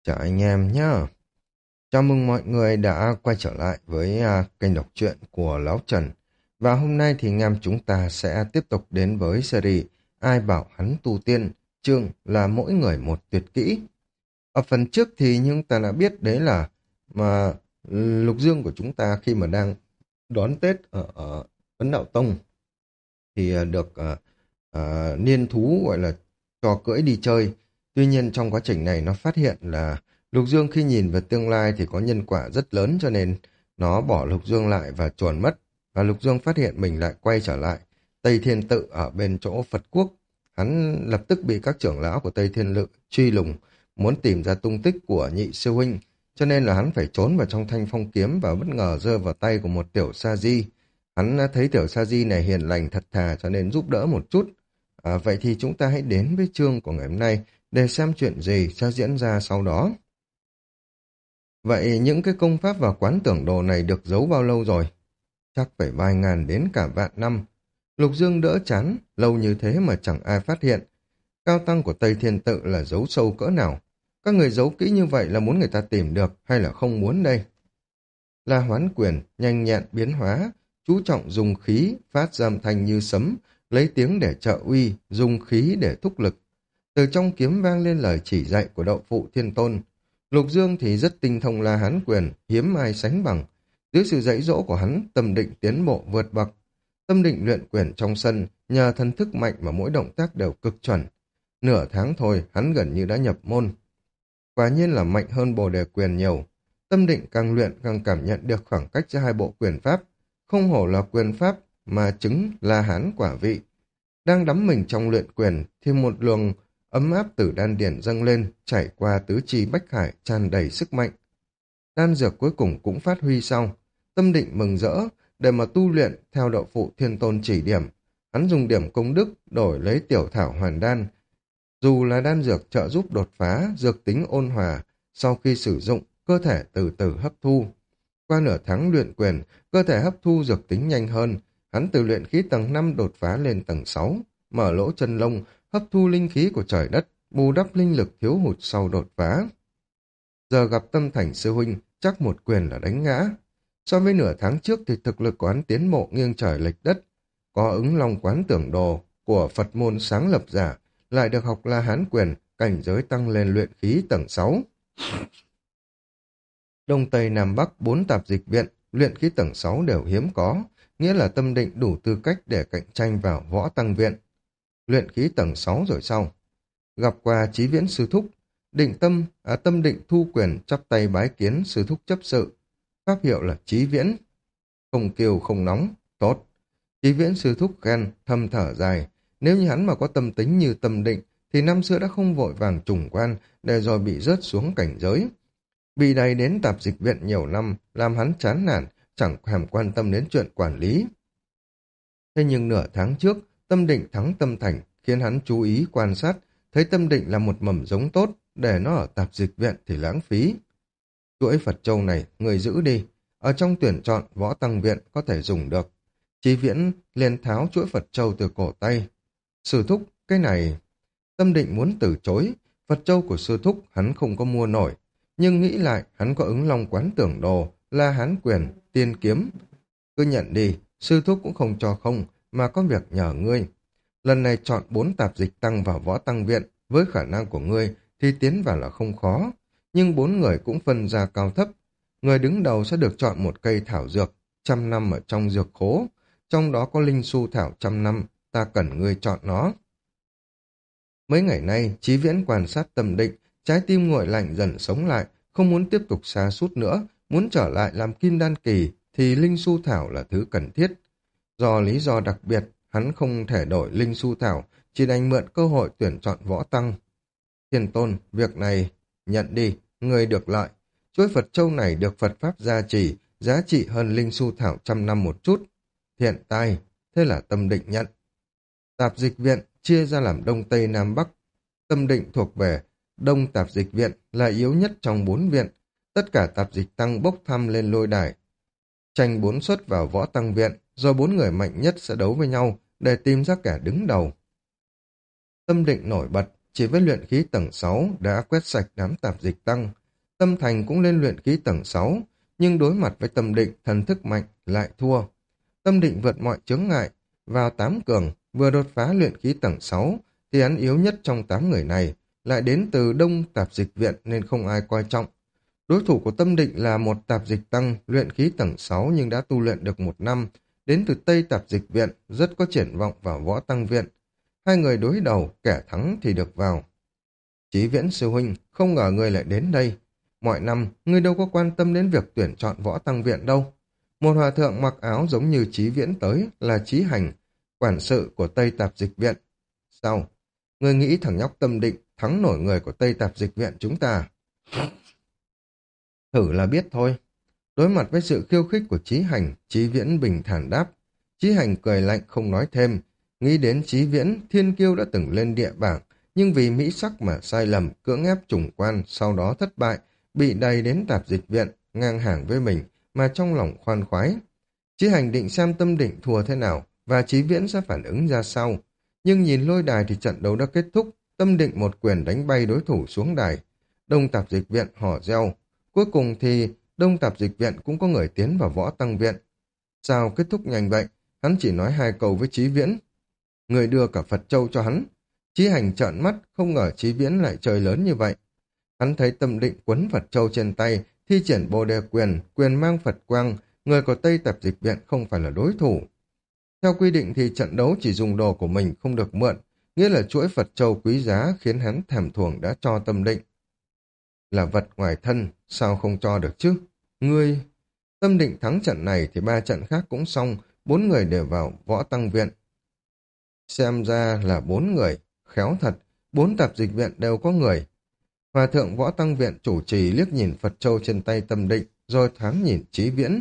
Chào anh em nhá. Chào mừng mọi người đã quay trở lại với kênh đọc truyện của Lão Trần. Và hôm nay thì anh em chúng ta sẽ tiếp tục đến với series Ai bảo hắn tu tiên, chương là mỗi người một tuyệt kỹ. Ở phần trước thì chúng ta đã biết đấy là mà Lục Dương của chúng ta khi mà đang đón Tết ở Ấn Đạo Tông thì được niên thú gọi là cho cưỡi đi chơi. Tuy nhiên trong quá trình này nó phát hiện là Lục Dương khi nhìn về tương lai thì có nhân quả rất lớn, cho nên nó bỏ Lục Dương lại và chuồn mất. Và Lục Dương phát hiện mình lại quay trở lại Tây Thiên Tự ở bên chỗ Phật Quốc. Hắn lập tức bị các trưởng lão của Tây Thiên Lự truy lùng, muốn tìm ra tung tích của nhị sư huynh, cho nên là hắn phải trốn vào trong Thanh Phong kiếm và bất ngờ rơi vào tay của một tiểu sa di. Hắn thấy tiểu sa di này hiền lành thật thà cho nên giúp đỡ một chút. Vậy thì chúng ta hãy đến với chương của ngày hôm nay để xem chuyện gì sẽ diễn ra sau đó. Vậy những cái công pháp và quán tưởng đồ này được giấu bao lâu rồi? Chắc phải vài ngàn đến cả vạn năm. Lục Dương đỡ chán, lâu như thế mà chẳng ai phát hiện. Cao tăng của Tây Thiên Tự là giấu sâu cỡ nào? Các người giấu kỹ như vậy là muốn người ta tìm được hay là không muốn đây? La Hoán Quyền nhanh nhẹn biến hóa, chú trọng dùng khí, phát ra âm thanh như sấm, lấy tiếng để trợ uy, dùng khí để thúc lực. Từ trong kiếm vang lên lời chỉ dạy của Đậu Phụ Thiên Tôn. Lục Dương thì rất tinh thông La Hán Quyền, hiếm ai sánh bằng. Dưới sự dạy dỗ của hắn, tâm định tiến bộ vượt bậc. Tâm định luyện quyền trong sân, nhờ thần thức mạnh mà mỗi động tác đều cực chuẩn. Nửa tháng thôi, hắn gần như đã nhập môn. Quả nhiên là mạnh hơn Bồ Đề Quyền nhiều. Tâm định càng luyện càng cảm nhận được khoảng cách giữa hai bộ quyền pháp. Không hổ là quyền pháp mà chứng La Hán quả vị. Đang đắm mình trong luyện quyền thì một luồng ấm áp từ đan điền dâng lên, chảy qua tứ chi bách hải tràn đầy sức mạnh. Đan dược cuối cùng cũng phát huy xong. Tâm định mừng rỡ, để mà tu luyện theo Đậu Phụ Thiên Tôn chỉ điểm. Hắn dùng điểm công đức đổi lấy tiểu thảo hoàn đan. Dù là đan dược trợ giúp đột phá, dược tính ôn hòa, sau khi sử dụng, cơ thể từ từ hấp thu. Qua nửa tháng luyện quyền, cơ thể hấp thu dược tính nhanh hơn, hắn từ luyện khí tầng 5 đột phá lên tầng 6, mở lỗ chân lông, hấp thu linh khí của trời đất, bù đắp linh lực thiếu hụt sau đột phá. Giờ gặp Tâm Thành sư huynh, chắc một quyền là đánh ngã. So với nửa tháng trước thì thực lực của hắn tiến bộ nghiêng trời lệch đất, có ứng long quán tưởng đồ của Phật môn sáng lập giả, lại được học La Hán Quyền, cảnh giới tăng lên luyện khí tầng 6. Đông Tây Nam Bắc 4 tạp dịch viện, luyện khí tầng 6 đều hiếm có, nghĩa là tâm định đủ tư cách để cạnh tranh vào võ tăng viện. Luyện khí tầng 6 rồi sau. Gặp qua Chí Viễn sư thúc, tâm định thu quyền chắp tay bái kiến sư thúc chấp sự. Pháp hiệu là Chí Viễn. Không kiêu không nóng, tốt. Chí Viễn sư thúc khen, thầm thở dài. Nếu như hắn mà có tâm tính như tâm định, thì năm xưa đã không vội vàng trùng quan, để rồi bị rớt xuống cảnh giới. Bị đầy đến tạp dịch viện nhiều năm, làm hắn chán nản, chẳng thèm quan tâm đến chuyện quản lý. Thế nhưng nửa tháng trước, tâm định thắng tâm thành, khiến hắn chú ý quan sát, thấy tâm định là một mầm giống tốt, để nó ở tạp dịch viện thì lãng phí. Chuỗi Phật Châu này, người giữ đi, ở trong tuyển chọn võ tăng viện có thể dùng được. Chí Viễn liền tháo chuỗi Phật Châu từ cổ tay. Sư thúc, cái này... Tâm định muốn từ chối, Phật Châu của sư thúc hắn không có mua nổi, nhưng nghĩ lại hắn có ứng long quán tưởng đồ, La Hán Quyền, tiên kiếm. Cứ nhận đi, sư thúc cũng không cho không, mà có việc nhờ ngươi. Lần này chọn 4 tạp dịch tăng vào võ tăng viện, với khả năng của ngươi thì tiến vào là không khó. Nhưng 4 người cũng phân ra cao thấp. Người đứng đầu sẽ được chọn một cây thảo dược, 100 năm ở trong dược khố. Trong đó có linh su thảo 100 năm, ta cần ngươi chọn nó. Mấy ngày nay, Chí Viễn quan sát tâm định, trái tim nguội lạnh dần sống lại, không muốn tiếp tục sa sút nữa, muốn trở lại làm kim đan kỳ, thì linh su thảo là thứ cần thiết. Do lý do đặc biệt, hắn không thể đổi linh su thảo, chỉ đành mượn cơ hội tuyển chọn võ tăng. Thiên Tôn, việc này, nhận đi, người được lợi. Chuỗi Phật Châu này được Phật Pháp gia trì, giá trị hơn linh su thảo 100 năm một chút. Thiện tai, thế là tâm định nhận. Tạp dịch viện chia ra làm Đông Tây Nam Bắc. Tâm định thuộc về Đông tạp dịch viện là yếu nhất trong 4 viện. Tất cả tạp dịch tăng bốc thăm lên lôi đài. Tranh 4 suất vào võ tăng viện, rồi 4 người mạnh nhất sẽ đấu với nhau để tìm ra kẻ đứng đầu. Tâm định nổi bật, chỉ với luyện khí tầng 6 đã quét sạch đám tạp dịch tăng. Tâm thành cũng lên luyện khí tầng 6, nhưng đối mặt với tâm định thần thức mạnh lại thua. Tâm định vượt mọi chướng ngại, vào 8 cường, vừa đột phá luyện khí tầng 6, thì hắn yếu nhất trong 8 người này, lại đến từ đông tạp dịch viện nên không ai coi trọng. Đối thủ của tâm định là một tạp dịch tăng luyện khí tầng 6 nhưng đã tu luyện được 1 năm, đến từ Tây tạp dịch viện, rất có triển vọng vào võ tăng viện. Hai người đối đầu, kẻ thắng thì được vào. Chí Viễn sư huynh, không ngờ ngươi lại đến đây. Mọi năm, ngươi đâu có quan tâm đến việc tuyển chọn võ tăng viện đâu. Một hòa thượng mặc áo giống như Chí Viễn tới là Chí Hành, quản sự của Tây tạp dịch viện. Sao? Ngươi nghĩ thằng nhóc tâm định thắng nổi người của Tây tạp dịch viện chúng ta? Thử là biết thôi. Đối mặt với sự khiêu khích của Chí Hành, Chí Viễn bình thản đáp. Chí Hành cười lạnh không nói thêm. Nghĩ đến Chí Viễn, Thiên Kiêu đã từng lên địa bảng, nhưng vì mỹ sắc mà sai lầm, cưỡng ép trùng quan, sau đó thất bại, bị đầy đến tạp dịch viện, ngang hàng với mình, mà trong lòng khoan khoái. Chí Hành định xem tâm định thua thế nào, và Chí Viễn sẽ phản ứng ra sao. Nhưng nhìn lôi đài thì trận đấu đã kết thúc, tâm định một quyền đánh bay đối thủ xuống đài. Đông tạp dịch viện hò reo. Cuối cùng thì đông tạp dịch viện cũng có người tiến vào võ tăng viện. Sao kết thúc nhanh vậy? Hắn chỉ nói 2 câu với Chí Viễn. Người đưa cả Phật Châu cho hắn. Chí Hành trợn mắt, không ngờ Chí Viễn lại chơi lớn như vậy. Hắn thấy tâm định quấn Phật Châu trên tay, thi triển Bồ Đề quyền, quyền mang Phật quang, người của Tây tạp dịch viện không phải là đối thủ. Theo quy định thì trận đấu chỉ dùng đồ của mình không được mượn, nghĩa là chuỗi Phật Châu quý giá khiến hắn thèm thuồng đã cho tâm định. Là vật ngoài thân, sao không cho được chứ? Ngươi... Tâm định thắng trận này thì 3 trận khác cũng xong, 4 người đều vào võ tăng viện. Xem ra là 4 người, khéo thật, 4 tạp dịch viện đều có người. Hòa thượng võ tăng viện chủ trì liếc nhìn Phật Châu trên tay tâm định, rồi thoáng nhìn Chí Viễn.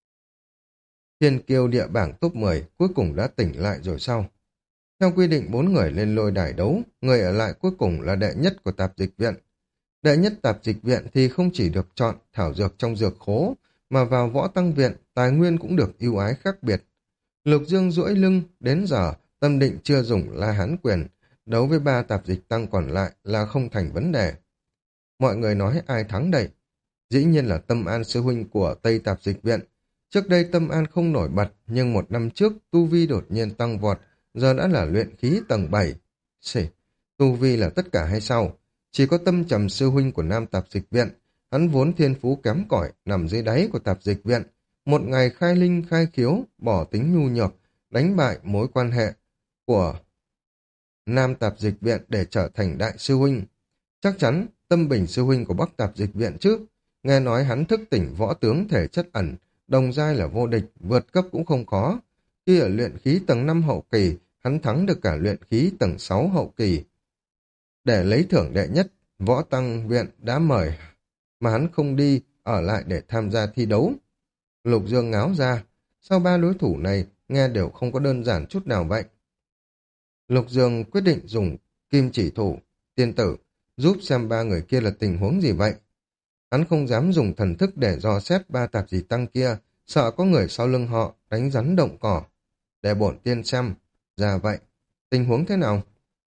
Thiên Kiêu địa bảng top 10 cuối cùng đã tỉnh lại rồi sao? Theo quy định 4 người lên lôi đài đấu, người ở lại cuối cùng là đệ nhất của tạp dịch viện. Đệ nhất tạp dịch viện thì không chỉ được chọn thảo dược trong dược khố, mà vào võ tăng viện, tài nguyên cũng được ưu ái khác biệt. Lục Dương duỗi lưng, đến giờ, tâm định chưa dùng La Hán quyền, đấu với 3 tạp dịch tăng còn lại là không thành vấn đề. Mọi người nói ai thắng đây? Dĩ nhiên là Tâm An sư huynh của Tây tạp dịch viện. Trước đây Tâm An không nổi bật, nhưng 1 năm trước tu vi đột nhiên tăng vọt, giờ đã là luyện khí tầng 7. Tu vi là tất cả hay sao? Chỉ có Tâm Trầm sư huynh của Nam tạp dịch viện, hắn vốn thiên phú kém cỏi, nằm dưới đáy của tạp dịch viện. Một ngày khai linh khai khiếu, bỏ tính nhu nhược, đánh bại mối quan hệ của Nam tạp dịch viện để trở thành đại sư huynh. Chắc chắn Tâm Bình sư huynh của Bắc tạp dịch viện chứ. Nghe nói hắn thức tỉnh võ tướng thể chất ẩn, đồng giai là vô địch, vượt cấp cũng không khó. Khi ở luyện khí tầng 5 hậu kỳ, hắn thắng được cả luyện khí tầng 6 hậu kỳ. Để lấy thưởng đệ nhất, võ tăng viện đã mời, mà hắn không đi, ở lại để tham gia thi đấu. Lục Dương ngáo ra, sau 3 đối thủ này, nghe đều không có đơn giản chút nào vậy. Lục Dương quyết định dùng kim chỉ thủ, tiên tử, giúp xem 3 người kia là tình huống gì vậy. Hắn không dám dùng thần thức để dò xét 3 tạp dịch tăng kia, sợ có người sau lưng họ đánh rắn động cỏ. Để bổn tiên xem, ra vậy, tình huống thế nào?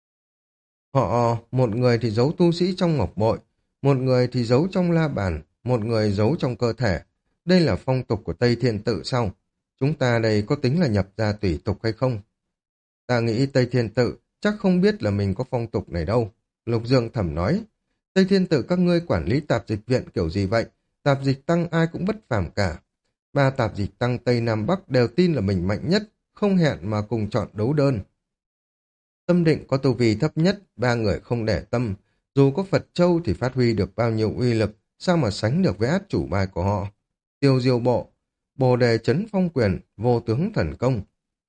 Họ, một người thì giấu tu sĩ trong ngọc bội, một người thì giấu trong la bàn, một người giấu trong cơ thể. Đây là phong tục của Tây Thiên Tự sao? Chúng ta đây có tính là nhập gia tùy tục hay không? Ta nghĩ Tây Thiên Tự chắc không biết là mình có phong tục này đâu. Lục Dương thầm nói, Tây Thiên Tự các ngươi quản lý tạp dịch viện kiểu gì vậy? Tạp dịch tăng ai cũng bất phàm cả. 3 tạp dịch tăng Tây Nam Bắc đều tin là mình mạnh nhất, không hẹn mà cùng chọn đấu đơn. Tâm định có tu vi thấp nhất, 3 người không để tâm. Dù có Phật Châu thì phát huy được bao nhiêu uy lực, sao mà sánh được với át chủ bài của họ. Tiêu diêu bộ, Bồ Đề Chấn Phong Quyền, Vô Tướng Thần Công.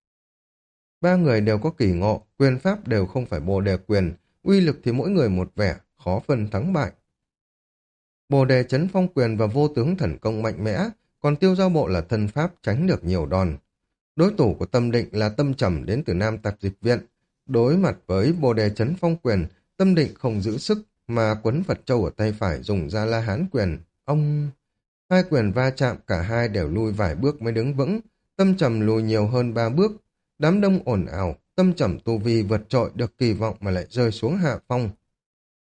3 người đều có kỳ ngộ, quyền pháp đều không phải Bồ Đề Quyền, uy lực thì mỗi người một vẻ, khó phân thắng bại. Bồ Đề Chấn Phong Quyền và Vô Tướng Thần Công mạnh mẽ, còn tiêu giao bộ là thân pháp tránh được nhiều đòn. Đối thủ của Tâm Định là Tâm Trầm đến từ Nam tạp dịch viện. Đối mặt với Bồ Đề Chấn Phong Quyền, Tâm Định không giữ sức mà quấn Phật Châu ở tay phải dùng ra La Hán Quyền. Ông... Hai quyền va chạm, cả hai đều lui vài bước mới đứng vững. Tâm Trầm lùi nhiều hơn 3 bước. Đám đông ồn ào, Tâm Trầm tu vi vượt trội được kỳ vọng mà lại rơi xuống hạ phong.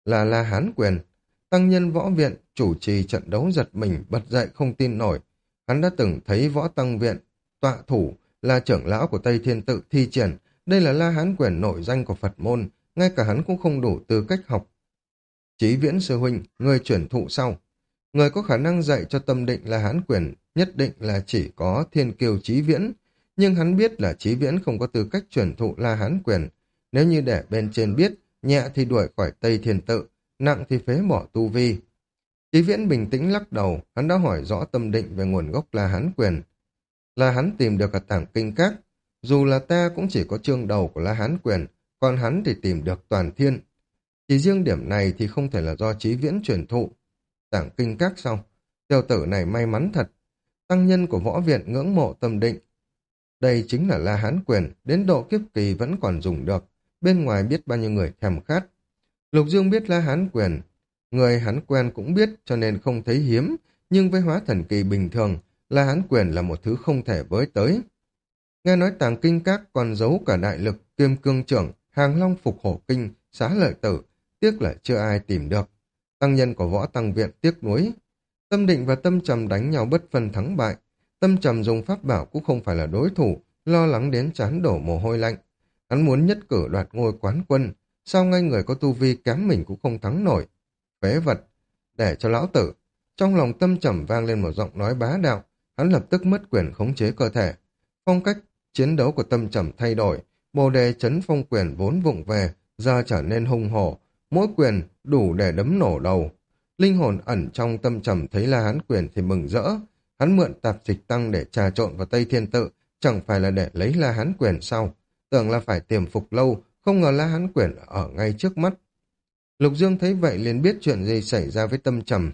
là La Hán Quyền. Tăng nhân võ viện, chủ trì trận đấu giật mình, bật dậy không tin nổi. Hắn đã từng thấy võ tăng viện, tọa thủ, là trưởng lão của Tây Thiên Tự thi triển. Đây là La Hán Quyền nổi danh của Phật môn, ngay cả hắn cũng không đủ tư cách học. Chí Viễn sư huynh, người chuyển thụ sau. Người có khả năng dạy cho Tâm Định La Hán Quyền nhất định là chỉ có Thiên Kiêu Chí Viễn, nhưng hắn biết là Chí Viễn không có tư cách chuyển thụ La Hán Quyền. Nếu như để bên trên biết, nhẹ thì đuổi khỏi Tây Thiên Tự, nặng thì phế bỏ tu vi. Chí Viễn bình tĩnh lắc đầu, hắn đã hỏi rõ Tâm Định về nguồn gốc La Hán Quyền. Là hắn tìm được ở tảng kinh các, dù là ta cũng chỉ có chương đầu của La Hán Quyền, còn hắn thì tìm được toàn thiên. Chỉ riêng điểm này thì không thể là do Chí Viễn truyền thụ. Tảng kinh các sau, tiểu tử này may mắn thật. Tăng nhân của võ viện ngưỡng mộ Tâm Định. Đây chính là La Hán Quyền, đến độ kiếp kỳ vẫn còn dùng được, bên ngoài biết bao nhiêu người thèm khát. Lục Dương biết La Hán Quyền, người hắn quen cũng biết cho nên không thấy hiếm, nhưng với hóa thần kỳ bình thường, La Hán Quyền là một thứ không thể với tới. Nghe nói tàng kinh các còn giấu cả đại lực, Kiêm Cương Trưởng, Hàng Long Phục Hổ Kinh, Xá Lợi Tử, tiếc là chưa ai tìm được. Tăng nhân của võ tăng viện tiếc nuối. Tâm Định và Tâm Trầm đánh nhau bất phân thắng bại. Tâm Trầm dùng pháp bảo cũng không phải là đối thủ, lo lắng đến trán đổ mồ hôi lạnh. Hắn muốn nhất cử đoạt ngôi quán quân, sao ngay người có tu vi kém mình cũng không thắng nổi. Phế vật, để cho lão tử. Trong lòng Tâm Trầm vang lên một giọng nói bá đạo, hắn lập tức mất quyền khống chế cơ thể. Phong cách chiến đấu của Tâm Trầm thay đổi, Bồ Đề Chấn Phong quyền vốn vụng về, giờ trở nên hung hổ, mỗi quyền đủ để đấm nổ đầu. Linh hồn ẩn trong Tâm Trầm thấy La Hán Quyền thì mừng rỡ, hắn mượn tạp dịch tăng để trà trộn vào Tây Thiên Tự, chẳng phải là để lấy La Hán Quyền sau, tưởng là phải tiềm phục lâu, không ngờ La Hán Quyền ở ngay trước mắt. Lục Dương thấy vậy liền biết chuyện gì xảy ra với Tâm Trầm.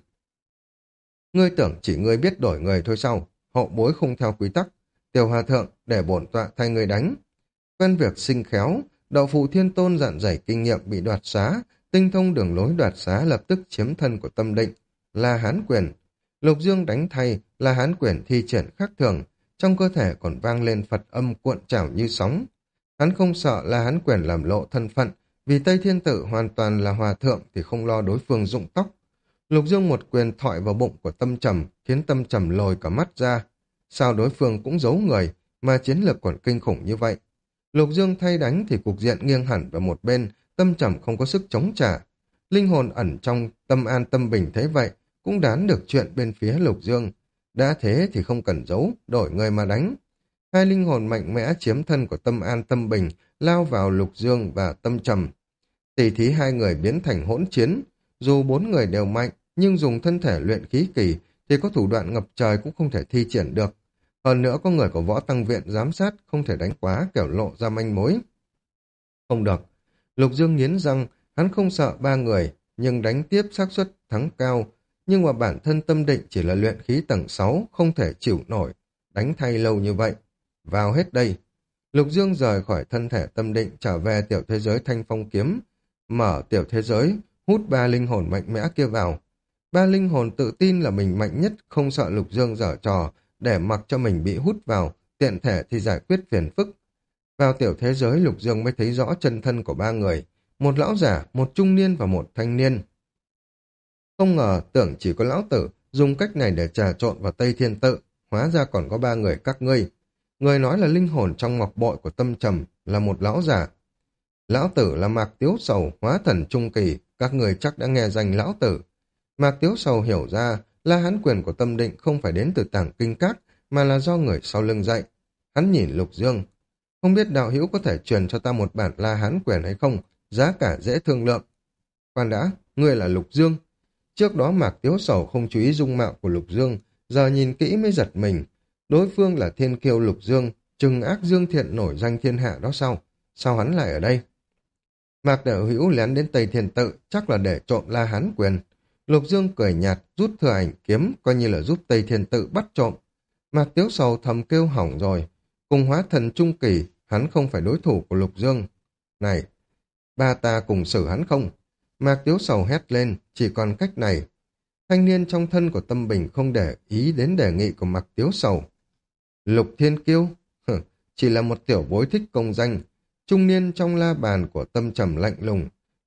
Ngươi tưởng chỉ ngươi biết đổi người thôi sao? Hậu bối không theo quy tắc. Tiểu hòa thượng để bổn tọa thay ngươi đánh. Quen việc sinh khéo, Đậu Phụ Thiên Tôn dạn dày kinh nghiệm bị đoạt xá, tinh thông đường lối đoạt xá lập tức chiếm thân của Tâm Định, La Hán Quyền. Lục Dương đánh thay, La Hán Quyền thi triển khác thường, trong cơ thể còn vang lên Phật âm cuộn trào như sóng. Hắn không sợ La Hán Quyền làm lộ thân phận, vì Tây Thiên Tự hoàn toàn là hòa thượng thì không lo đối phương rụng tóc. Lục Dương một quyền thọi vào bụng của Tâm Trầm, khiến Tâm Trầm lồi cả mắt ra. Sao đối phương cũng giấu người, mà chiến lược còn kinh khủng như vậy? Lục Dương thay đánh thì cục diện nghiêng hẳn vào một bên, Tâm Trầm không có sức chống trả. Linh hồn ẩn trong Tâm An Tâm Bình thấy vậy, cũng đoán được chuyện bên phía Lục Dương. Đã thế thì không cần giấu, đổi người mà đánh. Hai linh hồn mạnh mẽ chiếm thân của Tâm An Tâm Bình, lao vào Lục Dương và Tâm Trầm. Tỷ thí hai người biến thành hỗn chiến. Dù bốn người đều mạnh, nhưng dùng thân thể luyện khí kỳ thì có thủ đoạn ngập trời cũng không thể thi triển được. Hơn nữa có người của võ tăng viện giám sát, không thể đánh quá kẻo lộ ra manh mối. Không được. Lục Dương nghiến răng, hắn không sợ ba người, nhưng đánh tiếp xác suất thắng cao. Nhưng mà bản thân Tâm Định chỉ là luyện khí tầng 6, không thể chịu nổi. Đánh thay lâu như vậy. Vào hết đây. Lục Dương rời khỏi thân thể Tâm Định trở về tiểu thế giới Thanh Phong Kiếm. Mở tiểu thế giới, hút ba linh hồn mạnh mẽ kia vào. Ba linh hồn tự tin là mình mạnh nhất, không sợ Lục Dương giở trò, để mặc cho mình bị hút vào, tiện thể thì giải quyết phiền phức. Vào tiểu thế giới Lục Dương mới thấy rõ chân thân của ba người, một lão giả, một trung niên và một thanh niên. Không ngờ tưởng chỉ có lão tử dùng cách này để trà trộn vào Tây Thiên Tự, hóa ra còn có ba người các ngươi. Người nói là linh hồn trong ngọc bội của Tâm Trầm, là một lão giả. Lão tử là Mạc Tiếu Sầu, hóa thần trung kỳ, các người chắc đã nghe danh lão tử. Mạc Tiếu Sầu hiểu ra, La Hán Quyền của Tâm Định không phải đến từ tảng kinh các, mà là do người sau lưng dạy. Hắn nhìn Lục Dương. Không biết đạo hữu có thể truyền cho ta một bản La Hán Quyền hay không, giá cả dễ thương lượng. Khoan đã, ngươi là Lục Dương. Trước đó Mạc Tiếu Sầu không chú ý dung mạo của Lục Dương, giờ nhìn kỹ mới giật mình. Đối phương là thiên kiêu Lục Dương, trừng ác dương thiện nổi danh thiên hạ đó sao? Sao hắn lại ở đây? Mạc đạo hữu lén đến Tây Thiên Tự, chắc là để trộm La Hán Quyền. Lục Dương cười nhạt, rút thừa ảnh kiếm, coi như là giúp Tây Thiên Tự bắt trộm. Mạc Tiếu Sầu thầm kêu hỏng rồi. Cùng hóa thần trung kỳ, hắn không phải đối thủ của Lục Dương. Này, ba ta cùng xử hắn không? Mạc Tiếu Sầu hét lên, chỉ còn cách này. Thanh niên trong thân của Tâm Bình không để ý đến đề nghị của Mạc Tiếu Sầu. Lục Thiên Kiêu? Chỉ là một tiểu bối thích công danh. Trung niên trong la bàn của Tâm Trầm lạnh lùng.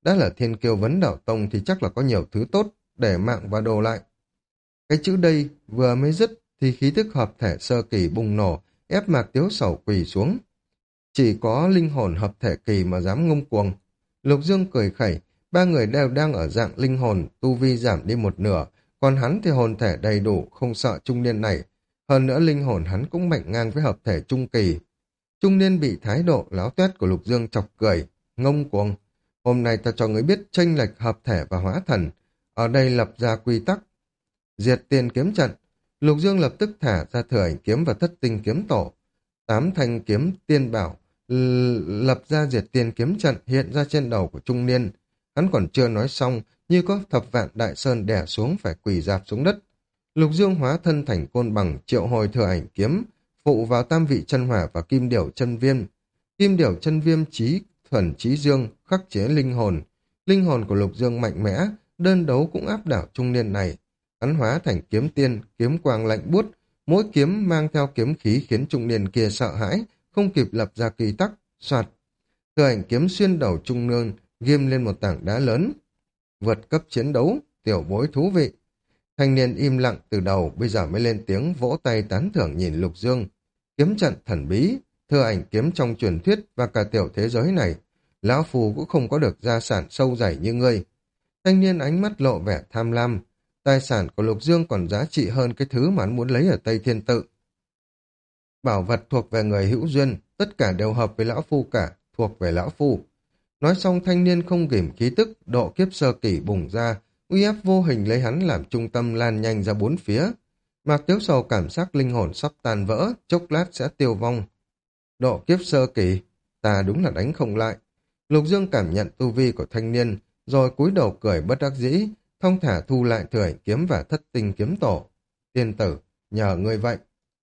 Đã là thiên kiêu vấn đạo tông thì chắc là có nhiều thứ tốt để mạng và đồ lại. Cái chữ đây vừa mới dứt thì khí tức hợp thể sơ kỳ bùng nổ, ép Mạc Tiếu Sầu quỳ xuống. Chỉ có linh hồn hợp thể kỳ mà dám ngông cuồng. Lục Dương cười khẩy, ba người đều đang ở dạng linh hồn, tu vi giảm đi một nửa, còn hắn thì hồn thể đầy đủ, không sợ trung niên này. Hơn nữa linh hồn hắn cũng mạnh ngang với hợp thể trung kỳ. Trung niên bị thái độ láo tuét của Lục Dương chọc cười, ngông cuồng. Hôm nay ta cho người biết chênh lệch hợp thể và hóa thần. Ở đây lập ra quy tắc. Diệt tiền kiếm trận. Lục Dương lập tức thả ra thừa ảnh kiếm và thất tinh kiếm tổ. 8 thanh kiếm tiên bảo lập ra diệt tiền kiếm trận hiện ra trên đầu của trung niên. Hắn còn chưa nói xong, như có thập vạn đại sơn đè xuống phải quỳ rạp xuống đất. Lục Dương hóa thân thành côn bằng, triệu hồi thừa ảnh kiếm, phụ vào tam vị chân hỏa và kim điểu chân viêm. Kim điểu chân viêm trí thuần trí dương, khắc chế linh hồn. Linh hồn của Lục Dương mạnh mẽ, đơn đấu cũng áp đảo trung niên này. Hắn hóa thành kiếm tiên, kiếm quang lạnh buốt, mỗi kiếm mang theo kiếm khí khiến trung niên kia sợ hãi, không kịp lập ra kỳ tắc, soạt. Thừa ảnh kiếm xuyên đầu trung niên, ghim lên một tảng đá lớn. Vượt cấp chiến đấu, tiểu bối thú vị. Thanh niên im lặng từ đầu, bây giờ mới lên tiếng vỗ tay tán thưởng nhìn Lục Dương. Kiếm trận thần bí, thừa ảnh kiếm trong truyền thuyết và cả tiểu thế giới này. Lão Phù cũng không có được gia sản sâu dày như ngươi. Thanh niên ánh mắt lộ vẻ tham lam. Tài sản của Lục Dương còn giá trị hơn cái thứ mà hắn muốn lấy ở Tây Thiên Tự. Bảo vật thuộc về người hữu duyên, tất cả đều hợp với Lão Phu cả, thuộc về Lão Phu. Nói xong thanh niên không ghim khí tức, độ kiếp sơ kỳ bùng ra, uy áp vô hình lấy hắn làm trung tâm lan nhanh ra bốn phía. Mạc Tiếu Sầu cảm giác linh hồn sắp tan vỡ, chốc lát sẽ tiêu vong. Độ kiếp sơ kỳ, ta đúng là đánh không lại. Lục Dương cảm nhận tu vi của thanh niên, rồi cúi đầu cười bất đắc dĩ, thong thả thu lại thừa ảnh kiếm và thất tinh kiếm tổ. Tiên tử, nhờ ngươi vậy.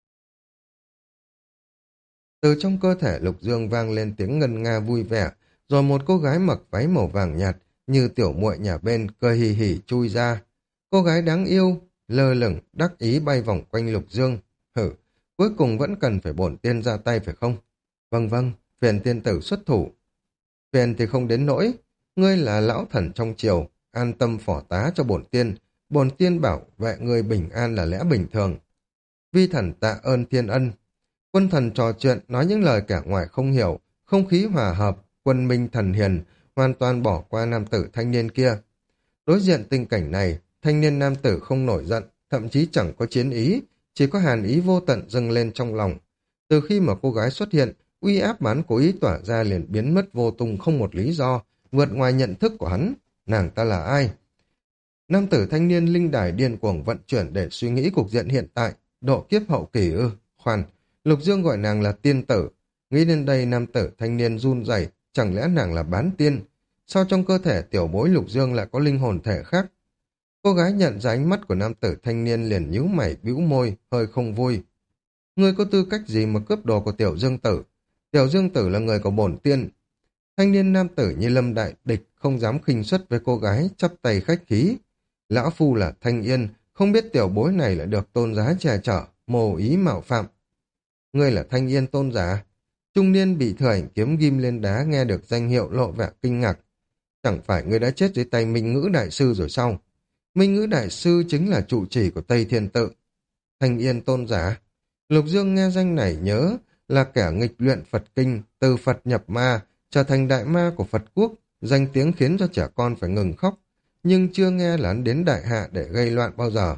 Từ trong cơ thể Lục Dương vang lên tiếng ngân nga vui vẻ, rồi một cô gái mặc váy màu vàng nhạt, như tiểu muội nhà bên, cười hì hì chui ra. Cô gái đáng yêu, lơ lửng, đắc ý bay vòng quanh Lục Dương. Hử, cuối cùng vẫn cần phải bổn tiên ra tay phải không? Vâng vâng, phiền tiên tử xuất thủ. Phiền thì không đến nỗi, ngươi là lão thần trong triều, an tâm phỏ tá cho bổn tiên bảo vệ ngươi bình an là lẽ bình thường. Vi thần tạ ơn thiên ân. Quân thần trò chuyện, nói những lời cả ngoài không hiểu, không khí hòa hợp, quân minh thần hiền, hoàn toàn bỏ qua nam tử thanh niên kia. Đối diện tình cảnh này, thanh niên nam tử không nổi giận, thậm chí chẳng có chiến ý, chỉ có hàn ý vô tận dâng lên trong lòng. Từ khi mà cô gái xuất hiện, uy áp mà hắn cố ý tỏa ra liền biến mất vô tung không một lý do, vượt ngoài nhận thức của hắn. Nàng ta là ai? Nam tử thanh niên linh đài điên cuồng vận chuyển để suy nghĩ cục diện hiện tại, độ kiếp hậu kỳ ư? Khoan, Lục Dương gọi nàng là tiên tử. Nghĩ đến đây nam tử thanh niên run rẩy, chẳng lẽ nàng là bán tiên? Sao trong cơ thể tiểu bối Lục Dương lại có linh hồn thể khác? Cô gái nhận ra ánh mắt của nam tử thanh niên liền nhíu mày bĩu môi, hơi không vui. Ngươi có tư cách gì mà cướp đồ của tiểu Dương tử? Tiểu Dương tử là người của bổn tiên. Thanh niên nam tử như lâm đại địch, không dám khinh suất với cô gái, chắp tay khách khí. Lão Phu là Thanh Yên, không biết tiểu bối này lại được tôn giá che chở, mồ ý mạo phạm. Ngươi là Thanh Yên tôn giả. Trung niên bị thừa ảnh kiếm ghim lên đá nghe được danh hiệu lộ vẻ kinh ngạc. Chẳng phải ngươi đã chết dưới tay Minh Ngữ Đại Sư rồi sao? Minh Ngữ Đại Sư chính là trụ trì của Tây Thiên Tự. Thanh Yên tôn giả. Lục Dương nghe danh này nhớ là kẻ nghịch luyện Phật Kinh, từ Phật nhập ma, trở thành đại ma của Phật quốc, danh tiếng khiến cho trẻ con phải ngừng khóc, nhưng chưa nghe là hắn đến đại hạ để gây loạn bao giờ.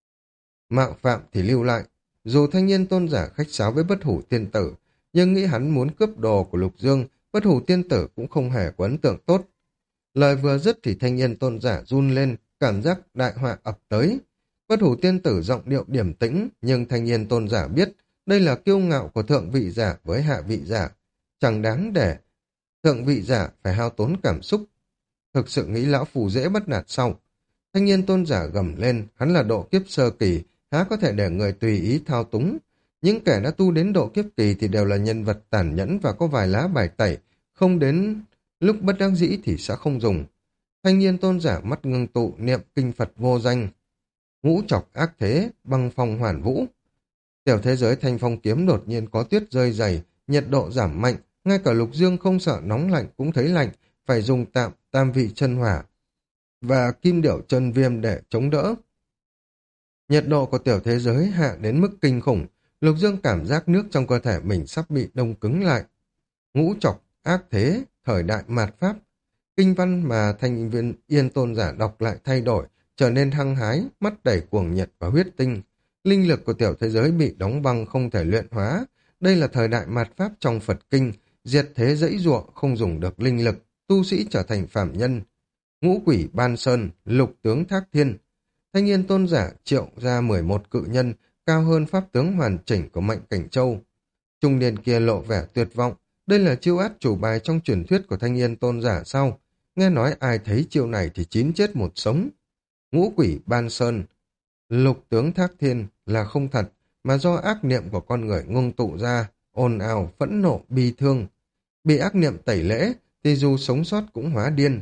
Mạo phạm thì lưu lại, dù Thanh Niên tôn giả khách sáo với Bất Hủ Tiên Tử, nhưng nghĩ hắn muốn cướp đồ của Lục Dương, Bất Hủ Tiên Tử cũng không hề có ấn tượng tốt. Lời vừa dứt thì Thanh Niên tôn giả run lên, cảm giác đại họa ập tới. Bất Hủ Tiên Tử giọng điệu điềm tĩnh, nhưng Thanh Niên tôn giả biết đây là kiêu ngạo của thượng vị giả với hạ vị giả, chẳng đáng để thượng vị giả phải hao tốn cảm xúc. Thực sự nghĩ lão phù dễ bắt nạt sau. Thanh niên tôn giả gầm lên, hắn là độ kiếp sơ kỳ, há có thể để người tùy ý thao túng. Những kẻ đã tu đến độ kiếp kỳ thì đều là nhân vật tàn nhẫn và có vài lá bài tẩy, không đến lúc bất đắc dĩ thì sẽ không dùng. Thanh niên tôn giả mắt ngưng tụ niệm kinh Phật vô danh. Ngũ trọc ác thế, băng phong hoàn vũ. Tiểu thế giới thanh phong kiếm đột nhiên có tuyết rơi dày, nhiệt độ giảm mạnh, ngay cả Lục Dương không sợ nóng lạnh cũng thấy lạnh, phải dùng tam vị chân hỏa và kim điểu chân viêm để chống đỡ. Nhiệt độ của tiểu thế giới hạ đến mức kinh khủng, Lục Dương cảm giác nước trong cơ thể mình sắp bị đông cứng lại. Ngũ trọc, ác thế, thời đại mạt Pháp. Kinh văn mà Thanh viên Yên Tôn giả đọc lại thay đổi, trở nên hăng hái, mắt đầy cuồng nhiệt và huyết tinh. Linh lực của tiểu thế giới bị đóng băng không thể luyện hóa. Đây là thời đại mạt Pháp trong Phật Kinh, diệt thế dãy ruộng không dùng được linh lực, tu sĩ trở thành phàm nhân. Ngũ quỷ ban sơn, lục tướng thác thiên. Thanh niên tôn giả triệu ra 11 cự nhân, cao hơn pháp tướng hoàn chỉnh của Mạnh Cảnh Châu. Trung niên kia lộ vẻ tuyệt vọng, đây là chiêu át chủ bài trong truyền thuyết của thanh niên tôn giả sao? Nghe nói ai thấy chiêu này thì 9 chết một sống. Ngũ quỷ ban sơn, lục tướng thác thiên là không thật, mà do ác niệm của con người ngưng tụ ra, ồn ào, phẫn nộ, bi thương. Bị ác niệm tẩy lễ, thì dù sống sót cũng hóa điên.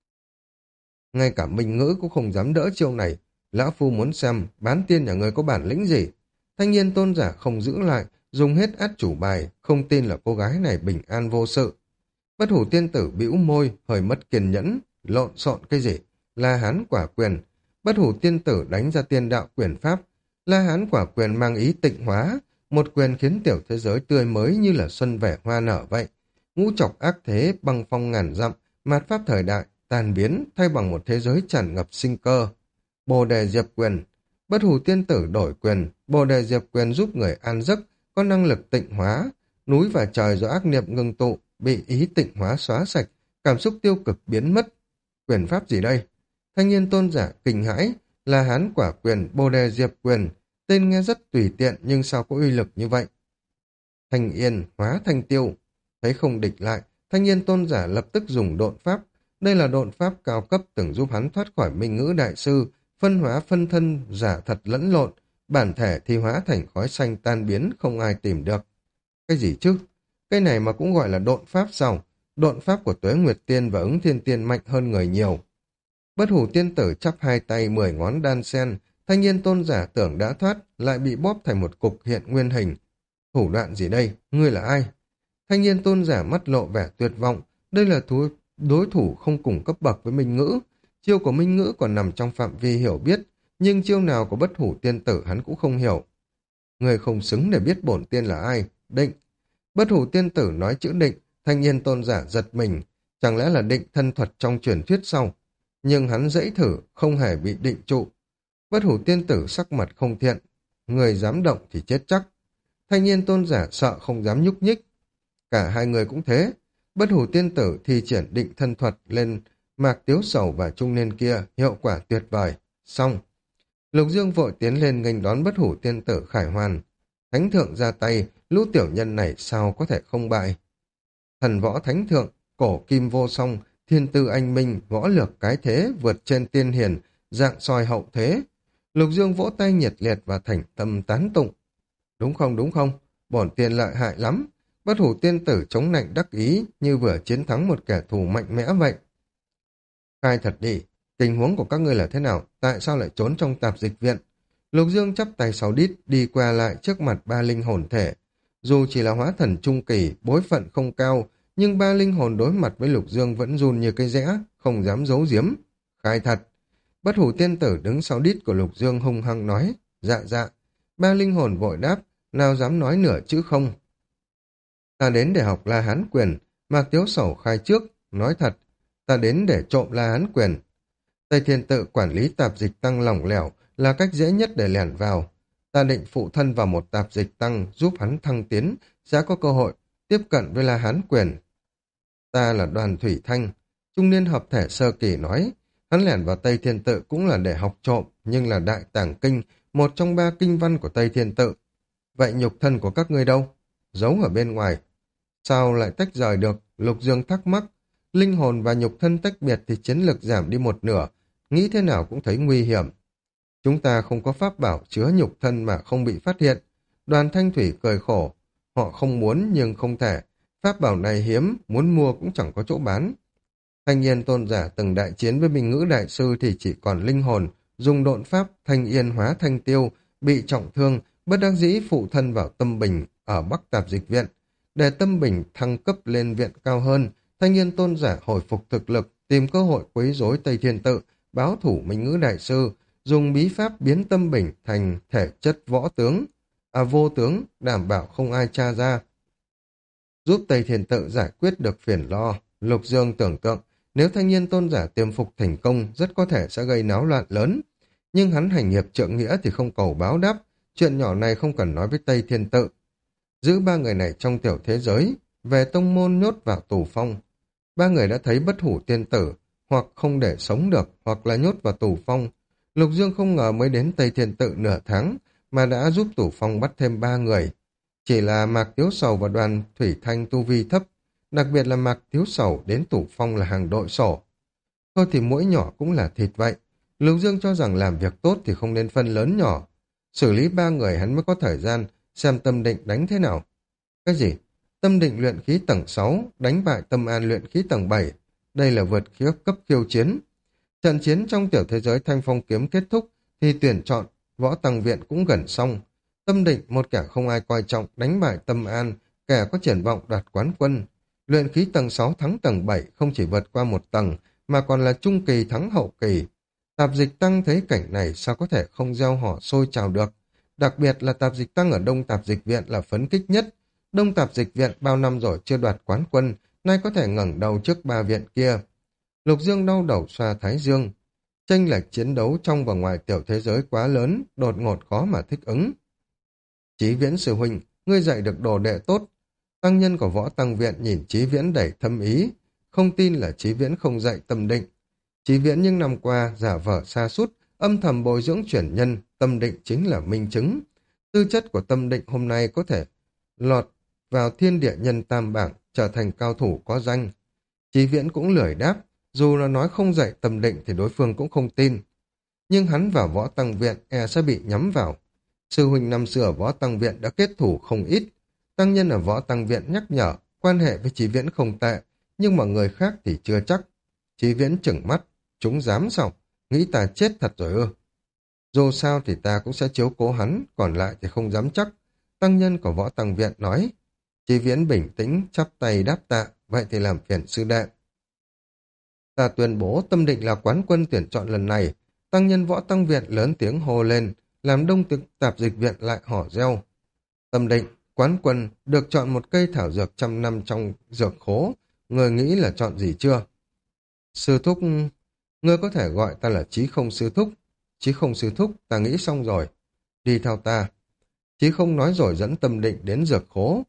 Ngay cả Minh Ngữ cũng không dám đỡ chiêu này. Lão Phu muốn xem bán tiên nhà người có bản lĩnh gì. Thanh niên tôn giả không giữ lại, dùng hết át chủ bài, không tin là cô gái này bình an vô sự. Bất hủ tiên tử bĩu môi, hơi mất kiên nhẫn, lộn xộn cái gì? La Hán quả quyền. Bất hủ tiên tử đánh ra tiên đạo quyền pháp. La Hán quả quyền mang ý tịnh hóa, một quyền khiến tiểu thế giới tươi mới như là xuân vẻ hoa nở vậy. Ngũ trọc ác thế băng phong ngàn dặm, mạt pháp thời đại, tan biến thay bằng một thế giới tràn ngập sinh cơ. Bồ đề diệp quyền. Bất hủ tiên tử đổi quyền, bồ đề diệp quyền giúp người an giấc, có năng lực tịnh hóa. Núi và trời do ác niệm ngưng tụ, bị ý tịnh hóa xóa sạch, cảm xúc tiêu cực biến mất. Quyền pháp gì đây? Thanh niên tôn giả kinh hãi, là Hán quả quyền, bồ đề diệp quyền. Tên nghe rất tùy tiện nhưng sao có uy lực như vậy? Thanh yên, hóa thanh tiêu. Thấy không địch lại, thanh niên tôn giả lập tức dùng độn pháp. Đây là độn pháp cao cấp từng giúp hắn thoát khỏi Minh Ngữ đại sư, phân hóa phân thân giả thật lẫn lộn, bản thể thì hóa thành khói xanh tan biến không ai tìm được. Cái gì chứ? Cái này mà cũng gọi là độn pháp sao? Độn pháp của Tuế Nguyệt Tiên và Ứng Thiên Tiên mạnh hơn người nhiều. Bất hủ tiên tử chắp hai tay 10 ngón đan sen, thanh niên tôn giả tưởng đã thoát, lại bị bóp thành một cục hiện nguyên hình. Thủ đoạn gì đây? Ngươi là ai? Thanh niên tôn giả mắt lộ vẻ tuyệt vọng, đây là đối thủ không cùng cấp bậc với Minh Ngữ. Chiêu của Minh Ngữ còn nằm trong phạm vi hiểu biết, nhưng chiêu nào của bất hủ tiên tử hắn cũng không hiểu. Người không xứng để biết bổn tiên là ai, định. Bất hủ tiên tử nói chữ định, thanh niên tôn giả giật mình, chẳng lẽ là định thân thuật trong truyền thuyết sau? Nhưng hắn dãy thử, không hề bị định trụ. Bất hủ tiên tử sắc mặt không thiện, người dám động thì chết chắc. Thanh niên tôn giả sợ không dám nhúc nhích. Cả hai người cũng thế. Bất hủ tiên tử thi triển định thân thuật lên Mạc Tiếu Sầu và trung niên kia, hiệu quả tuyệt vời. Xong. Lục Dương vội tiến lên nghênh đón bất hủ tiên tử khải hoàn. Thánh thượng ra tay, lũ tiểu nhân này sao có thể không bại. Thần võ thánh thượng, cổ kim vô song, thiên tư anh minh, võ lược cái thế, vượt trên tiên hiền, dạng soi hậu thế. Lục Dương vỗ tay nhiệt liệt và thành tâm tán tụng. Đúng không, bổn tiên lợi hại lắm. Bất hủ tiên tử chống nạnh đắc ý như vừa chiến thắng một kẻ thù mạnh mẽ vậy. Khai thật đi, tình huống của các ngươi là thế nào? Tại sao lại trốn trong tạp dịch viện? Lục Dương chắp tay sau đít đi qua lại trước mặt ba linh hồn thể. Dù chỉ là hóa thần trung kỳ, bối phận không cao, nhưng ba linh hồn đối mặt với Lục Dương vẫn run như cây rẽ, không dám giấu giếm. Khai thật. Bất hủ tiên tử đứng sau đít của Lục Dương hung hăng nói. Dạ. Ba linh hồn vội đáp, nào dám nói nửa chữ không. Ta đến để học La Hán quyền, Mạc Tiếu Sầu khai trước, nói thật, ta đến để trộm La Hán quyền. Tây Thiên Tự quản lý tạp dịch tăng lỏng lẻo là cách dễ nhất để lẻn vào. Ta định phụ thân vào một tạp dịch tăng giúp hắn thăng tiến, sẽ có cơ hội tiếp cận với La Hán quyền. Ta là Đoàn Thủy Thanh, trung niên hợp thể sơ kỳ nói, hắn lẻn vào Tây Thiên Tự cũng là để học trộm, nhưng là đại tàng kinh, một trong ba kinh văn của Tây Thiên Tự. Vậy nhục thân của các ngươi đâu? Giấu ở bên ngoài. Sao lại tách rời được? Lục Dương thắc mắc. Linh hồn và nhục thân tách biệt thì chiến lực giảm đi một nửa. Nghĩ thế nào cũng thấy nguy hiểm. Chúng ta không có pháp bảo chứa nhục thân mà không bị phát hiện. Đoàn Thanh Thủy cười khổ. Họ không muốn nhưng không thể. Pháp bảo này hiếm, muốn mua cũng chẳng có chỗ bán. Thanh Yên tôn giả từng đại chiến với Minh Ngữ đại sư thì chỉ còn linh hồn. Dùng độn pháp Thanh Yên hóa Thanh Tiêu, bị trọng thương, bất đắc dĩ phụ thân vào Tâm Bình ở Bắc Tạp Dịch Viện. Để Tâm Bình thăng cấp lên viện cao hơn, Thanh niên tôn giả hồi phục thực lực, tìm cơ hội quấy rối Tây Thiên Tự, báo thủ Minh Ngữ Đại Sư, dùng bí pháp biến tâm bình thành thể chất võ tướng, vô tướng, đảm bảo không ai tra ra. Giúp Tây Thiên Tự giải quyết được phiền lo, Lục Dương tưởng tượng, nếu thanh niên tôn giả tiêm phục thành công, rất có thể sẽ gây náo loạn lớn. Nhưng hắn hành hiệp trượng nghĩa thì không cầu báo đáp, chuyện nhỏ này không cần nói với Tây Thiên Tự. Giữ ba người này trong tiểu thế giới, về tông môn nhốt vào tù phong. Ba người đã thấy bất hủ tiên tử, hoặc không để sống được, hoặc là nhốt vào tù phong. Lục Dương không ngờ mới đến Tây Thiên Tự nửa tháng, mà đã giúp tù phong bắt thêm ba người. Chỉ là Mạc Tiếu Sầu và Đoàn Thủy Thanh tu vi thấp, đặc biệt là Mạc Tiếu Sầu đến tù phong là hàng đội sổ. Thôi thì mỗi nhỏ cũng là thịt vậy. Lục Dương cho rằng làm việc tốt thì không nên phân lớn nhỏ. Xử lý ba người hắn mới có thời gian xem tâm định đánh thế nào. Cái gì? Tâm định luyện khí tầng 6, đánh bại tâm an luyện khí tầng 7. Đây là vượt cấp khiêu chiến. Trận chiến trong tiểu thế giới Thanh Phong Kiếm kết thúc thì tuyển chọn võ tăng viện cũng gần xong. Tâm định, một kẻ không ai coi trọng, đánh bại tâm an, kẻ có triển vọng đoạt quán quân. Luyện khí tầng 6 thắng tầng 7 không chỉ vượt qua một tầng, mà còn là trung kỳ thắng hậu kỳ. Tạp dịch tăng thấy cảnh này sao có thể không gieo họ sôi trào được. Đặc biệt là tạp dịch tăng ở Đông Tạp Dịch Viện là phấn khích nhất. Đông Tạp Dịch Viện bao năm rồi chưa đoạt quán quân, nay có thể ngẩng đầu trước ba viện kia. Lục Dương đau đầu xoa thái dương. Chênh lệch chiến đấu trong và ngoài tiểu thế giới quá lớn, đột ngột khó mà thích ứng. Chí Viễn sư huynh, ngươi dạy được đồ đệ tốt. Tăng nhân của võ tăng viện nhìn Chí Viễn đầy thâm ý, không tin là Chí Viễn không dạy tâm định. Chí Viễn những năm qua giả vờ sa sút, âm thầm bồi dưỡng chuyển nhân, tâm định chính là minh chứng. Tư chất của tâm định hôm nay có thể lọt vào thiên địa nhân tam bảng, trở thành cao thủ có danh. Chí Viễn cũng lười đáp, dù là nói không dạy tâm định thì đối phương cũng không tin. Nhưng hắn vào võ tăng viện e sẽ bị nhắm vào. Sư huynh năm xưa ở võ tăng viện đã kết thủ không ít. Tăng nhân ở võ tăng viện nhắc nhở, quan hệ với Chí Viễn không tệ, nhưng mà người khác thì chưa chắc. Chí Viễn trừng mắt, chúng dám sao? Nghĩ ta chết thật rồi ư? Dù sao thì ta cũng sẽ chiếu cố hắn, còn lại thì không dám chắc. Tăng nhân của võ tăng viện nói. Chí Viễn bình tĩnh, chắp tay đáp tạ, vậy thì làm phiền sư đệ. Ta tuyên bố tâm định là quán quân tuyển chọn lần này. Tăng nhân võ tăng viện lớn tiếng hô lên, làm Đông Tạp Dịch Viện lại hò reo. Tâm định, quán quân, được chọn một cây thảo dược 100 năm trong dược khố. Người nghĩ là chọn gì chưa? Sư thúc, ngươi có thể gọi ta là Chí Không sư thúc. Chí Không sư thúc, ta nghĩ xong rồi. Đi theo ta. Chí Không nói rồi dẫn tâm định đến dược khố.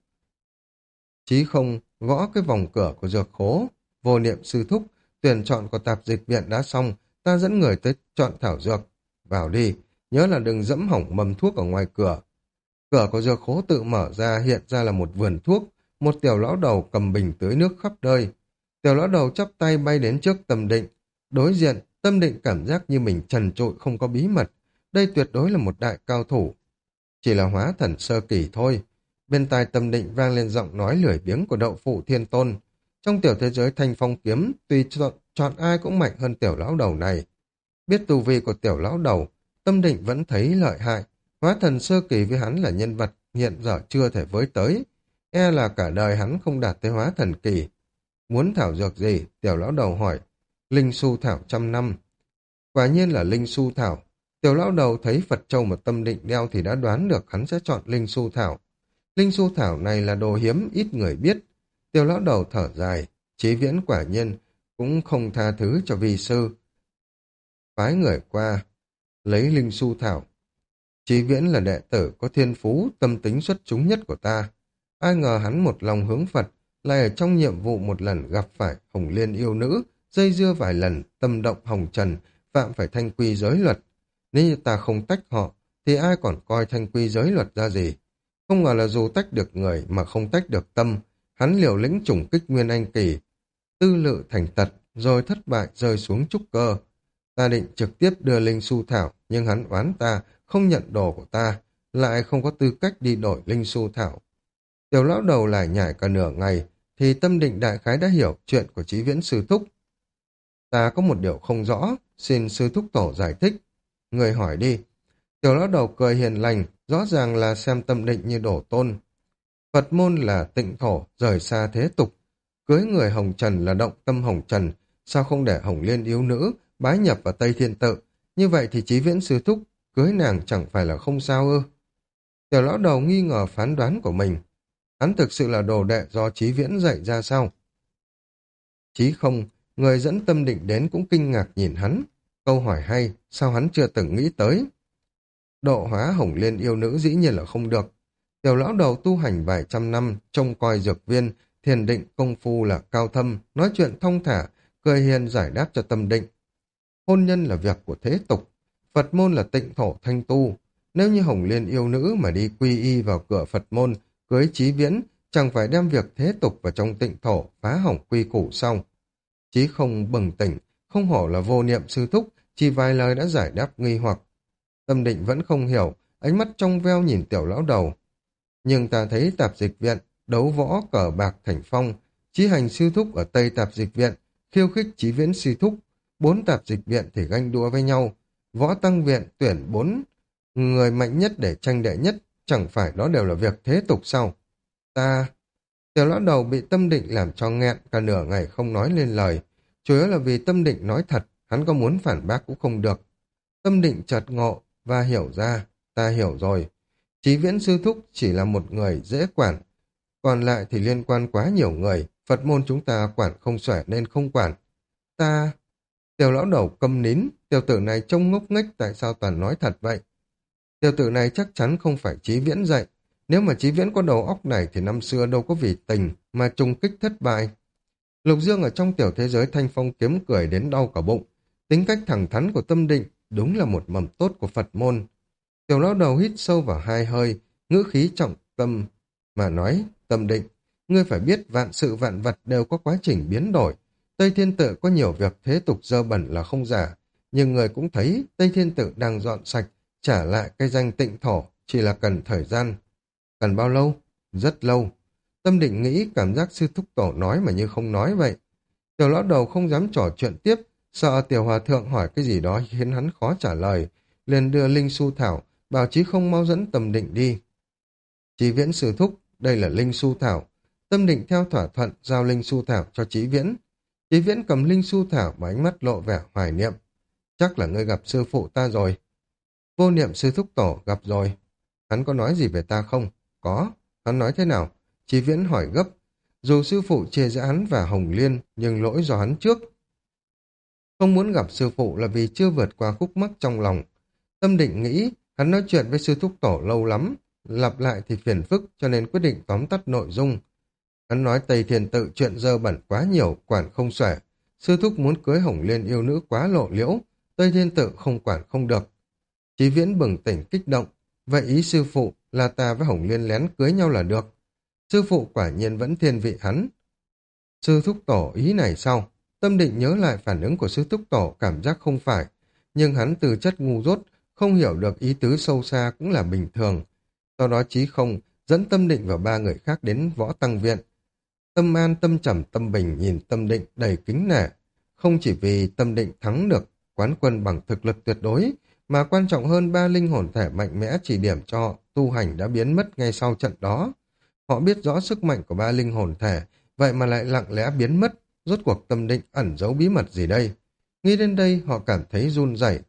Chí Không gõ cái vòng cửa của dược khố. Vô niệm sư thúc, tuyển chọn của Tạp Dịch Viện đã xong, ta dẫn người tới chọn thảo dược. Vào đi, nhớ là đừng dẫm hỏng mầm thuốc ở ngoài cửa. Cửa của dược khố tự mở ra, hiện ra là một vườn thuốc, một tiểu lão đầu cầm bình tưới nước khắp nơi. Tiểu lão đầu chắp tay bay đến trước tâm định. Đối diện, tâm định cảm giác như mình trần trụi không có bí mật. Đây tuyệt đối là một đại cao thủ. Chỉ là hóa thần sơ kỳ thôi. Bên tai tâm định vang lên giọng nói lười biếng của đậu phụ thiên tôn. Trong tiểu thế giới Thanh Phong Kiếm, tuy chọn ai cũng mạnh hơn tiểu lão đầu này. Biết tu vi của tiểu lão đầu, tâm định vẫn thấy lợi hại. Hóa thần sơ kỳ với hắn là nhân vật hiện giờ chưa thể với tới. E là cả đời hắn không đạt tới hóa thần kỳ. Muốn thảo dược gì? Tiểu lão đầu hỏi. Linh su thảo 100 năm. Quả nhiên là linh su thảo. Tiểu lão đầu thấy Phật châu mà tâm định đeo thì đã đoán được hắn sẽ chọn linh su thảo. Linh su thảo này là đồ hiếm ít người biết. Tiểu lão đầu thở dài. Chí Viễn quả nhiên cũng không tha thứ cho vi sư. Phái người qua lấy linh su thảo. Chí Viễn là đệ tử có thiên phú, tâm tính xuất chúng nhất của ta. Ai ngờ hắn một lòng hướng Phật, lại ở trong nhiệm vụ một lần gặp phải Hồng Liên yêu nữ, dây dưa vài lần, tâm động hồng trần, phạm phải thanh quy giới luật. Nếu như ta không tách họ, thì ai còn coi thanh quy giới luật ra gì? Không ngờ là dù tách được người mà không tách được tâm, hắn liều lĩnh chủng kích Nguyên Anh kỳ, tư lự thành tật, rồi thất bại rơi xuống trúc cơ. Ta định trực tiếp đưa linh su thảo, nhưng hắn oán ta, không nhận đồ của ta, lại không có tư cách đi đổi linh su thảo. Tiểu lão đầu lại nhảy cả nửa ngày, thì tâm định đại khái đã hiểu chuyện của Chí Viễn sư thúc. Ta có một điều không rõ, xin sư thúc tổ giải thích. Người hỏi đi. Tiểu lão đầu cười hiền lành, rõ ràng là xem tâm định như đổ tôn. Phật môn là tịnh thổ, rời xa thế tục. Cưới người hồng trần là động tâm hồng trần, sao không để Hồng Liên yêu nữ bái nhập vào Tây Thiên Tự? Như vậy thì Chí Viễn sư thúc cưới nàng chẳng phải là không sao ư? Tiểu lão đầu nghi ngờ phán đoán của mình. Hắn thực sự là đồ đệ do Chí Viễn dạy ra sao? Chí không, người dẫn Tâm Định đến cũng kinh ngạc nhìn hắn. Câu hỏi hay, sao hắn chưa từng nghĩ tới? Độ hóa Hồng Liên yêu nữ dĩ nhiên là không được. Tiểu lão đầu tu hành vài trăm năm, trông coi dược viên, thiền định công phu là cao thâm, nói chuyện thông thả, cười hiền giải đáp cho Tâm Định. Hôn nhân là việc của thế tục, Phật môn là tịnh thổ thanh tu. Nếu như Hồng Liên yêu nữ mà đi quy y vào cửa Phật môn, cưới Chí Viễn, chẳng phải đem việc thế tục vào trong tịnh thổ phá hỏng quy củ sau. Chí không bừng tỉnh, không hổ là vô niệm sư thúc, chỉ vài lời đã giải đáp nghi hoặc. Tâm Định vẫn không hiểu, ánh mắt trong veo nhìn tiểu lão đầu. Nhưng ta thấy tạp dịch viện, đấu võ cờ bạc thành phong, Chí hành sư thúc ở Tây tạp dịch viện, khiêu khích Chí Viễn sư thúc, 4 tạp dịch viện thì ganh đua với nhau, võ tăng viện tuyển 4 người mạnh nhất để tranh đệ nhất, chẳng phải đó đều là việc thế tục sao? Tiểu lão đầu bị Tâm Định làm cho nghẹn cả nửa ngày không nói lên lời, chủ yếu là vì Tâm Định nói thật, hắn có muốn phản bác cũng không được. Tâm Định chợt ngộ và hiểu ra, ta hiểu rồi. Chí Viễn sư thúc chỉ là một người dễ quản, còn lại thì liên quan quá nhiều người, Phật môn chúng ta quản không xuể nên không quản. Ta... Tiểu lão đầu câm nín, tiểu tử này trông ngốc nghếch tại sao toàn nói thật vậy? Tiểu tử này chắc chắn không phải Chí Viễn dạy. Nếu mà Chí Viễn có đầu óc này thì năm xưa đâu có vì tình mà trùng kích thất bại. Lục Dương ở trong tiểu thế giới thanh phong kiếm cười đến đau cả bụng. Tính cách thẳng thắn của Tâm Định đúng là một mầm tốt của Phật môn. Tiểu lão đầu hít sâu vào 2 hơi, ngữ khí trọng tâm mà nói, Tâm Định, ngươi phải biết vạn sự vạn vật đều có quá trình biến đổi. Tây Thiên Tự có nhiều việc thế tục dơ bẩn là không giả, nhưng người cũng thấy Tây Thiên Tự đang dọn sạch, trả lại cái danh tịnh thổ, chỉ là cần thời gian. Cần bao lâu? Rất lâu. Tâm Định nghĩ cảm giác sư thúc tổ nói mà như không nói vậy. Tiểu lão đầu không dám trò chuyện tiếp, sợ tiểu hòa thượng hỏi cái gì đó khiến hắn khó trả lời, liền đưa Linh Su Thảo, bảo Chí không mau dẫn Tâm Định đi. Chí Viễn sư thúc, đây là Linh Su Thảo. Tâm Định theo thỏa thuận giao Linh Su Thảo cho Chí Viễn. Chí Viễn cầm Linh Su Thảo và ánh mắt lộ vẻ hoài niệm. Chắc là ngươi gặp sư phụ ta rồi. Vô niệm sư thúc tổ gặp rồi. Hắn có nói gì về ta không? Có. Hắn nói thế nào? Chí Viễn hỏi gấp. Dù sư phụ chê giã hắn và Hồng Liên, nhưng lỗi do hắn trước. Không muốn gặp sư phụ là vì chưa vượt qua khúc mắc trong lòng. Tâm Định nghĩ, hắn nói chuyện với sư thúc tổ lâu lắm, lặp lại thì phiền phức cho nên quyết định tóm tắt nội dung. Hắn nói Tây Thiên Tự chuyện dơ bẩn quá nhiều, quản không xuể. Sư thúc muốn cưới Hồng Liên yêu nữ quá lộ liễu, Tây Thiên Tự không quản không được. Chí Viễn bừng tỉnh kích động. Vậy ý sư phụ là ta với Hồng Liên lén cưới nhau là được. Sư phụ quả nhiên vẫn thiên vị hắn. Sư thúc tổ ý này sao? Tâm Định nhớ lại phản ứng của sư thúc tổ, cảm giác không phải. Nhưng hắn từ chất ngu dốt, không hiểu được ý tứ sâu xa cũng là bình thường. Sau đó Chí không dẫn Tâm Định và 3 người khác đến võ tăng viện. Tâm An, Tâm Trầm, Tâm Bình nhìn Tâm Định đầy kính nể. Không chỉ vì Tâm Định thắng được quán quân bằng thực lực tuyệt đối, mà quan trọng hơn 3 linh hồn thể mạnh mẽ chỉ điểm cho họ tu hành đã biến mất ngay sau trận đó. Họ biết rõ sức mạnh của 3 linh hồn thể, vậy mà lại lặng lẽ biến mất, rốt cuộc Tâm Định ẩn giấu bí mật gì đây? Nghĩ đến đây họ cảm thấy run rẩy.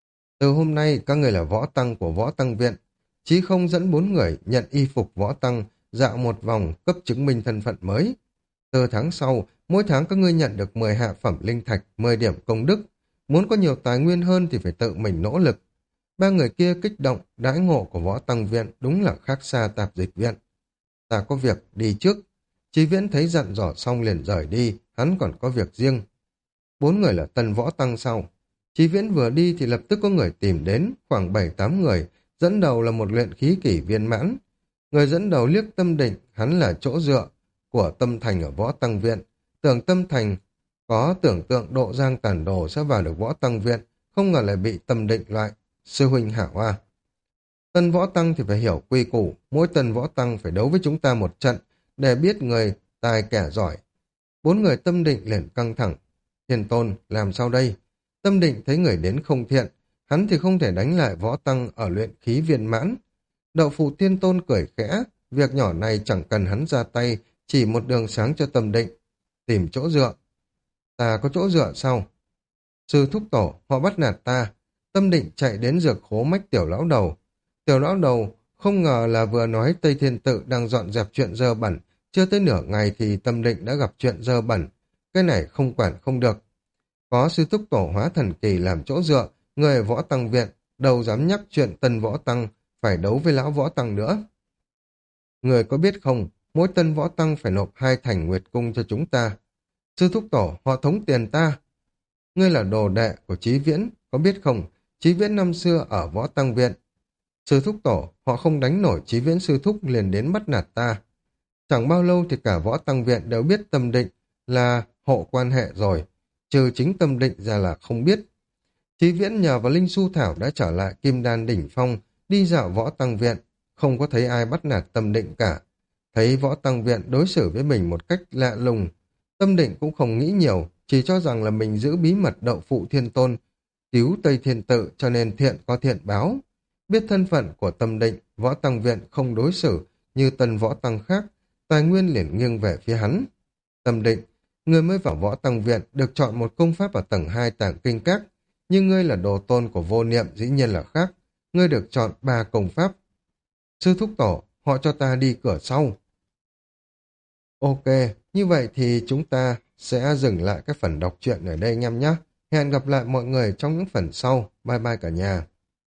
Từ hôm nay các người là võ tăng của võ tăng viện. Chí không dẫn 4 người nhận y phục võ tăng, dạo một vòng cấp chứng minh thân phận mới. Từ tháng sau, mỗi tháng các ngươi nhận được 10 hạ phẩm linh thạch, 10 điểm công đức. Muốn có nhiều tài nguyên hơn thì phải tự mình nỗ lực. 3 người kia kích động, đãi ngộ của võ tăng viện đúng là khác xa tạp dịch viện. Ta có việc, đi trước. Chí Viễn thấy dặn dò xong liền rời đi, hắn còn có việc riêng. 4 người là tân võ tăng sau. Chí Viễn vừa đi thì lập tức có người tìm đến, khoảng 7-8 người, dẫn đầu là một luyện khí kỷ viên mãn. Người dẫn đầu liếc Tâm Định, hắn là chỗ dựa của Tâm Thành ở võ tăng viện. Tưởng Tâm Thành có tưởng tượng Độ Giang Tản Đồ sẽ vào được võ tăng viện, không ngờ lại bị Tâm Định loại. Sư huynh hảo a. Tân võ tăng thì phải hiểu quy củ, mỗi tân võ tăng phải đấu với chúng ta một trận, để biết người tài kẻ giỏi. 4 người Tâm Định liền căng thẳng. Thiên Tôn, làm sao đây? Tâm Định thấy người đến không thiện, hắn thì không thể đánh lại võ tăng ở luyện khí viên mãn. Đậu Phụ Thiên Tôn cười khẽ, việc nhỏ này chẳng cần hắn ra tay, chỉ một đường sáng cho Tâm Định. tìm chỗ dựa. Ta có chỗ dựa sao? Sư thúc tổ, họ bắt nạt ta. Tâm Định chạy đến dược khố mách tiểu lão đầu. Tiểu lão đầu không ngờ là vừa nói Tây Thiên Tự đang dọn dẹp chuyện dơ bẩn. Chưa tới nửa ngày thì Tâm Định đã gặp chuyện dơ bẩn. Cái này không quản không được. Có sư thúc tổ hóa thần kỳ làm chỗ dựa, người ở võ tăng viện, đâu dám nhắc chuyện tân võ tăng, phải đấu với lão võ tăng nữa. Người có biết không, mỗi tân võ tăng phải nộp 2 thành nguyệt cung cho chúng ta. Sư thúc tổ, họ thống tiền ta. Ngươi là đồ đệ của Chí Viễn, có biết không? Chí Viễn năm xưa ở võ tăng viện. Sư thúc tổ, họ không đánh nổi Chí Viễn sư thúc liền đến bắt nạt ta. Chẳng bao lâu thì cả võ tăng viện đều biết Tâm Định là hộ quan hệ rồi, trừ chính Tâm Định ra là không biết. Chí Viễn nhờ vào Linh Su Thảo đã trở lại Kim Đan đỉnh phong, đi dạo võ tăng viện, không có thấy ai bắt nạt Tâm Định cả. Thấy võ tăng viện đối xử với mình một cách lạ lùng, Tâm Định cũng không nghĩ nhiều, chỉ cho rằng là mình giữ bí mật Đậu Phụ Thiên Tôn, cứu Tây Thiên Tự cho nên thiện có thiện báo. Biết thân phận của Tâm Định, võ tăng viện không đối xử như tân võ tăng khác, tài nguyên liền nghiêng về phía hắn. Tâm Định, ngươi mới vào võ tăng viện được chọn một công pháp ở tầng 2 tạng kinh các, nhưng ngươi là đồ tôn của vô niệm dĩ nhiên là khác, ngươi được chọn 3 công pháp. Sư thúc tổ, họ cho ta đi cửa sau. Ok, như vậy thì chúng ta sẽ dừng lại cái phần đọc truyện ở đây anh em nhé. Hẹn gặp lại mọi người trong những phần sau. Bye bye cả nhà.